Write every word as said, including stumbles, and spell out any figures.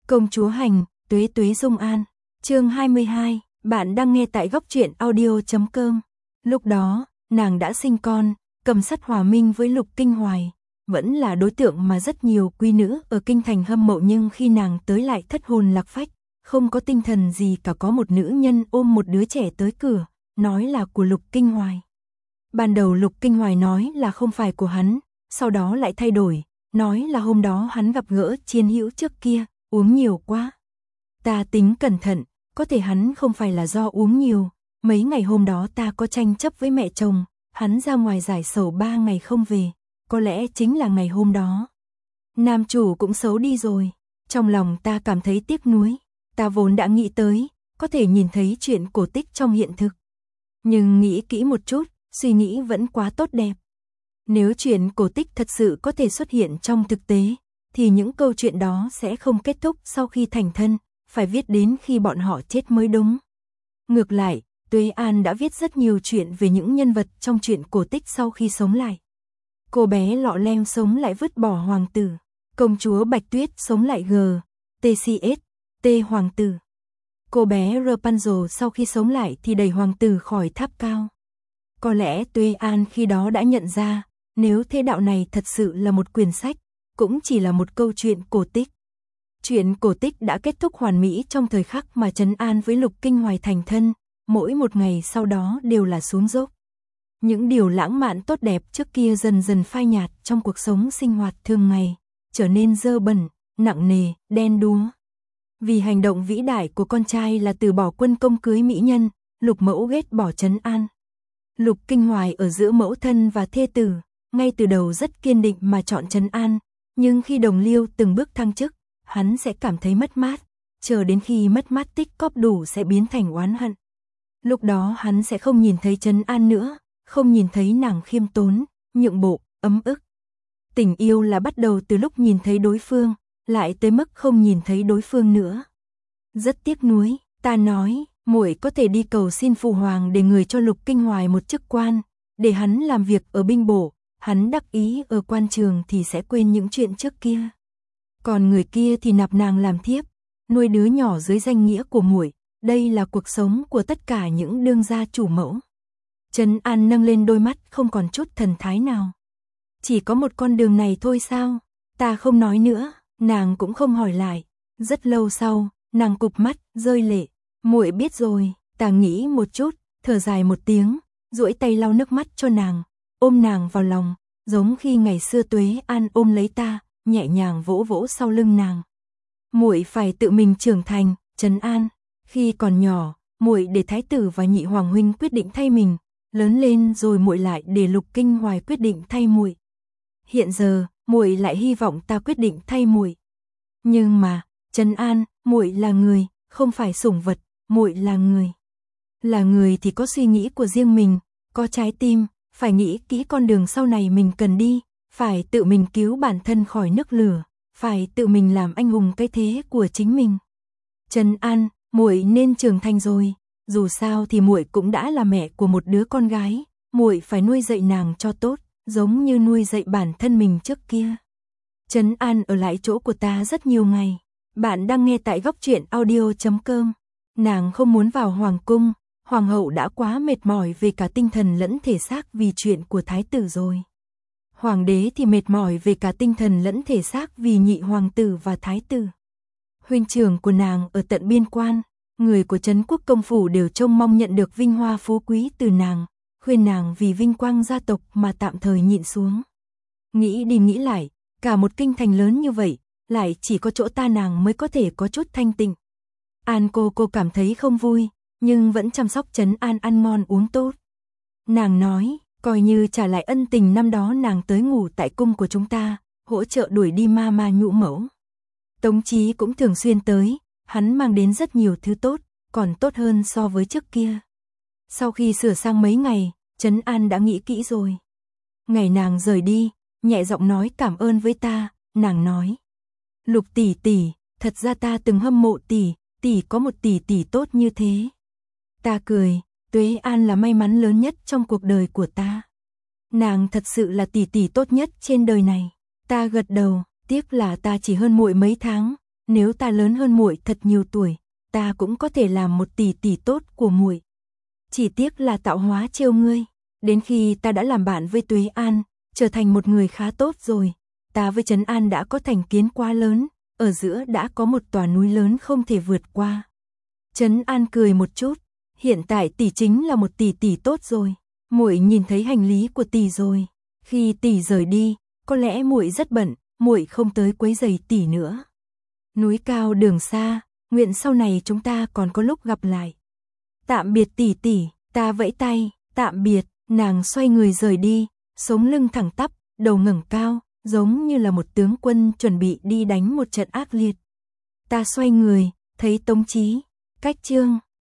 Công chúa hành, Tuế Tuế Dung An. Chương hai mươi hai, bạn đang nghe tại góc truyện audio chấm com. Lúc đó, nàng đã sinh con, Cầm Sắt hòa minh với Lục Kinh Hoài, vẫn là đối tượng mà rất nhiều quý nữ ở kinh thành hâm mộ, nhưng khi nàng tới lại thất hồn lạc phách, không có tinh thần gì cả. Có một nữ nhân ôm một đứa trẻ tới cửa, nói là của Lục Kinh Hoài. Ban đầu Lục Kinh Hoài nói là không phải của hắn, sau đó lại thay đổi, nói là hôm đó hắn gặp gỡ chiến hữu trước kia, uống nhiều quá. Ta tính cẩn thận, có thể hắn không phải là do uống nhiều, mấy ngày hôm đó ta có tranh chấp với mẹ chồng, hắn ra ngoài giải sầu ba ngày không về, có lẽ chính là ngày hôm đó. Nam chủ cũng xấu đi rồi, trong lòng ta cảm thấy tiếc nuối, ta vốn đã nghĩ tới, có thể nhìn thấy chuyện cổ tích trong hiện thực. Nhưng nghĩ kỹ một chút, suy nghĩ vẫn quá tốt đẹp. Nếu chuyện cổ tích thật sự có thể xuất hiện trong thực tế, thì những câu chuyện đó sẽ không kết thúc sau khi thành thân, phải viết đến khi bọn họ chết mới đúng. Ngược lại, Tuế An đã viết rất nhiều chuyện về những nhân vật trong chuyện cổ tích sau khi sống lại. Cô bé Lọ Lem sống lại vứt bỏ hoàng tử, công chúa Bạch Tuyết sống lại g, tê xê ét, T hoàng tử. Cô bé Rapunzel sau khi sống lại thì đẩy hoàng tử khỏi tháp cao. Có lẽ Tuế An khi đó đã nhận ra, nếu thế đạo này thật sự là một quyển sách, cũng chỉ là một câu chuyện cổ tích. Chuyện cổ tích đã kết thúc hoàn mỹ trong thời khắc mà Trấn An với Lục Kinh Hoài thành thân, mỗi một ngày sau đó đều là xuống dốc. Những điều lãng mạn tốt đẹp trước kia dần dần phai nhạt trong cuộc sống sinh hoạt thường ngày, trở nên dơ bẩn, nặng nề, đen đúa. Vì hành động vĩ đại của con trai là từ bỏ quân công cưới mỹ nhân, Lục Mẫu ghét bỏ Trấn An. Lục Kinh Hoài ở giữa mẫu thân và thê tử, ngay từ đầu rất kiên định mà chọn Trấn An, nhưng khi đồng liêu từng bước thăng chức, hắn sẽ cảm thấy mất mát, chờ đến khi mất mát tích cóp đủ sẽ biến thành oán hận. Lúc đó hắn sẽ không nhìn thấy Trấn An nữa, không nhìn thấy nàng khiêm tốn, nhượng bộ, ấm ức. Tình yêu là bắt đầu từ lúc nhìn thấy đối phương, lại tới mức không nhìn thấy đối phương nữa. Rất tiếc nuối, ta nói, muội có thể đi cầu xin phụ hoàng để người cho Lục Kinh Hoài một chức quan, để hắn làm việc ở binh bộ, hắn đắc ý ở quan trường thì sẽ quên những chuyện trước kia. Còn người kia thì nạp nàng làm thiếp, nuôi đứa nhỏ dưới danh nghĩa của muội, đây là cuộc sống của tất cả những đương gia chủ mẫu. Trấn An nâng lên đôi mắt không còn chút thần thái nào. Chỉ có một con đường này thôi sao? Ta không nói nữa, nàng cũng không hỏi lại. Rất lâu sau, nàng cụp mắt, rơi lệ. Muội biết rồi, ta nghĩ một chút, thở dài một tiếng, duỗi tay lau nước mắt cho nàng, ôm nàng vào lòng, giống khi ngày xưa Tuế An ôm lấy ta, nhẹ nhàng vỗ vỗ sau lưng nàng. Muội phải tự mình trưởng thành, Trấn An. Khi còn nhỏ, muội để thái tử và nhị hoàng huynh quyết định thay mình, lớn lên rồi muội lại để Lục Kinh Hoài quyết định thay muội. Hiện giờ, muội lại hy vọng ta quyết định thay muội. Nhưng mà, Trấn An, muội là người, không phải sủng vật, muội là người. Là người thì có suy nghĩ của riêng mình, có trái tim, phải nghĩ kỹ con đường sau này mình cần đi, phải tự mình cứu bản thân khỏi nước lửa, phải tự mình làm anh hùng cái thế của chính mình. Trấn An, muội nên trưởng thành rồi, dù sao thì muội cũng đã là mẹ của một đứa con gái, muội phải nuôi dạy nàng cho tốt, giống như nuôi dạy bản thân mình trước kia. Trấn An ở lại chỗ của ta rất nhiều ngày. Bạn đang nghe tại góc truyện audio chấm com. Nàng không muốn vào hoàng cung, hoàng hậu đã quá mệt mỏi về cả tinh thần lẫn thể xác vì chuyện của thái tử rồi. Hoàng đế thì mệt mỏi về cả tinh thần lẫn thể xác vì nhị hoàng tử và thái tử. Huynh trưởng của nàng ở tận biên quan, người của Trấn Quốc công phủ đều trông mong nhận được vinh hoa phú quý từ nàng, khuyên nàng vì vinh quang gia tộc mà tạm thời nhịn xuống. Nghĩ đi nghĩ lại, cả một kinh thành lớn như vậy, lại chỉ có chỗ ta nàng mới có thể có chút thanh tịnh. An cô cô cảm thấy không vui, nhưng vẫn chăm sóc Trấn An ăn ngon uống tốt. Nàng nói, coi như trả lại ân tình năm đó nàng tới ngủ tại cung của chúng ta, hỗ trợ đuổi đi ma ma nhũ mẫu. Tống Chí cũng thường xuyên tới, hắn mang đến rất nhiều thứ tốt, còn tốt hơn so với trước kia. Sau khi sửa sang mấy ngày, Trấn An đã nghĩ kỹ rồi. Ngày nàng rời đi, nhẹ giọng nói cảm ơn với ta, nàng nói. Lục tỷ tỷ, thật ra ta từng hâm mộ tỷ, tỷ có một tỷ tỷ tốt như thế. Ta cười, Tuế An là may mắn lớn nhất trong cuộc đời của ta. Nàng thật sự là tỷ tỷ tốt nhất trên đời này. Ta gật đầu, tiếc là ta chỉ hơn muội mấy tháng, nếu ta lớn hơn muội thật nhiều tuổi, ta cũng có thể làm một tỷ tỷ tốt của muội. Chỉ tiếc là tạo hóa trêu ngươi, đến khi ta đã làm bạn với Tuế An, trở thành một người khá tốt rồi, ta với Trấn An đã có thành kiến quá lớn, ở giữa đã có một tòa núi lớn không thể vượt qua. Trấn An cười một chút, hiện tại tỷ chính là một tỷ tỷ tốt rồi, muội nhìn thấy hành lý của tỷ rồi, khi tỷ rời đi, có lẽ muội rất bận, muội không tới quấy rầy tỷ nữa. Núi cao đường xa, nguyện sau này chúng ta còn có lúc gặp lại. Tạm biệt tỷ tỷ, ta vẫy tay, tạm biệt, nàng xoay người rời đi, sống lưng thẳng tắp, đầu ngẩng cao, giống như là một tướng quân chuẩn bị đi đánh một trận ác liệt. Ta xoay người, thấy Tống Chí, cách chương